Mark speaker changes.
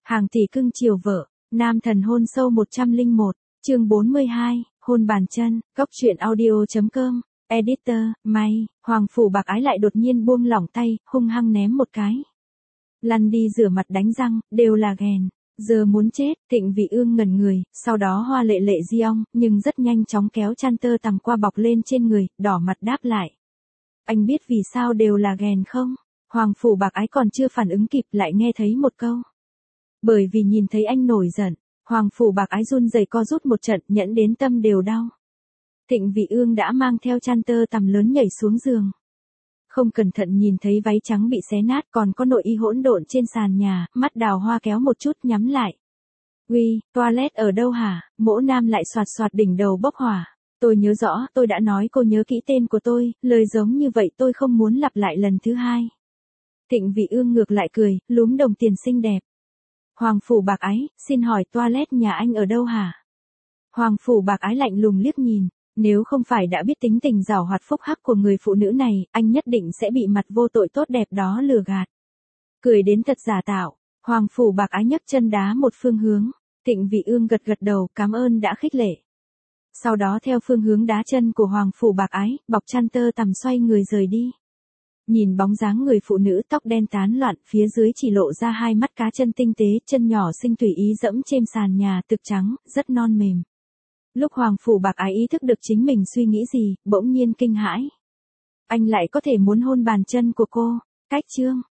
Speaker 1: Hàng tỷ cưng chiều vợ, nam thần hôn sâu 101, chương 42, hôn bàn chân, góc truyện audio.com, editor, may, Hoàng Phủ Bạc Ái lại đột nhiên buông lỏng tay, hung hăng ném một cái. Lăn đi rửa mặt đánh răng, đều là ghèn. Giờ muốn chết, Thịnh Vị Ương ngẩn người, sau đó hoa lệ lệ di ong, nhưng rất nhanh chóng kéo chăn tơ tằm qua bọc lên trên người, đỏ mặt đáp lại. Anh biết vì sao đều là ghèn không? Hoàng Phủ Bạc Ái còn chưa phản ứng kịp lại nghe thấy một câu. Bởi vì nhìn thấy anh nổi giận, Hoàng Phủ Bạc Ái run rẩy co rút một trận, nhẫn đến tâm đều đau. Thịnh Vị Ương đã mang theo chăn tơ tằm lớn nhảy xuống giường. Không cẩn thận nhìn thấy váy trắng bị xé nát, còn có nội y hỗn độn trên sàn nhà, mắt đào hoa kéo một chút nhắm lại. Uy, toilet ở đâu hả? Mỗ nam lại xoạt xoạt đỉnh đầu bốc hỏa. Tôi nhớ rõ, tôi đã nói cô nhớ kỹ tên của tôi, lời giống như vậy tôi không muốn lặp lại lần thứ hai. Thịnh Vị Ương ngược lại cười, lúm đồng tiền xinh đẹp. Hoàng Phủ Bạc Ái, xin hỏi toilet nhà anh ở đâu hả? Hoàng Phủ Bạc Ái lạnh lùng liếc nhìn. Nếu không phải đã biết tính tình giảo hoạt phúc hắc của người phụ nữ này, anh nhất định sẽ bị mặt vô tội tốt đẹp đó lừa gạt. Cười đến thật giả tạo, Hoàng Phủ Bạc Ái nhấc chân đá một phương hướng, Thịnh Vị Ương gật gật đầu cảm ơn đã khích lệ. Sau đó theo phương hướng đá chân của Hoàng Phủ Bạc Ái, bọc chăn tơ tằm xoay người rời đi. Nhìn bóng dáng người phụ nữ tóc đen tán loạn, phía dưới chỉ lộ ra hai mắt cá chân tinh tế, chân nhỏ xinh tùy ý dẫm trên sàn nhà thực trắng, rất non mềm. Lúc Hoàng Phủ Bạc Ái ý thức được chính mình suy nghĩ gì, bỗng nhiên kinh hãi. Anh lại có thể muốn hôn bàn chân của cô, cách chương.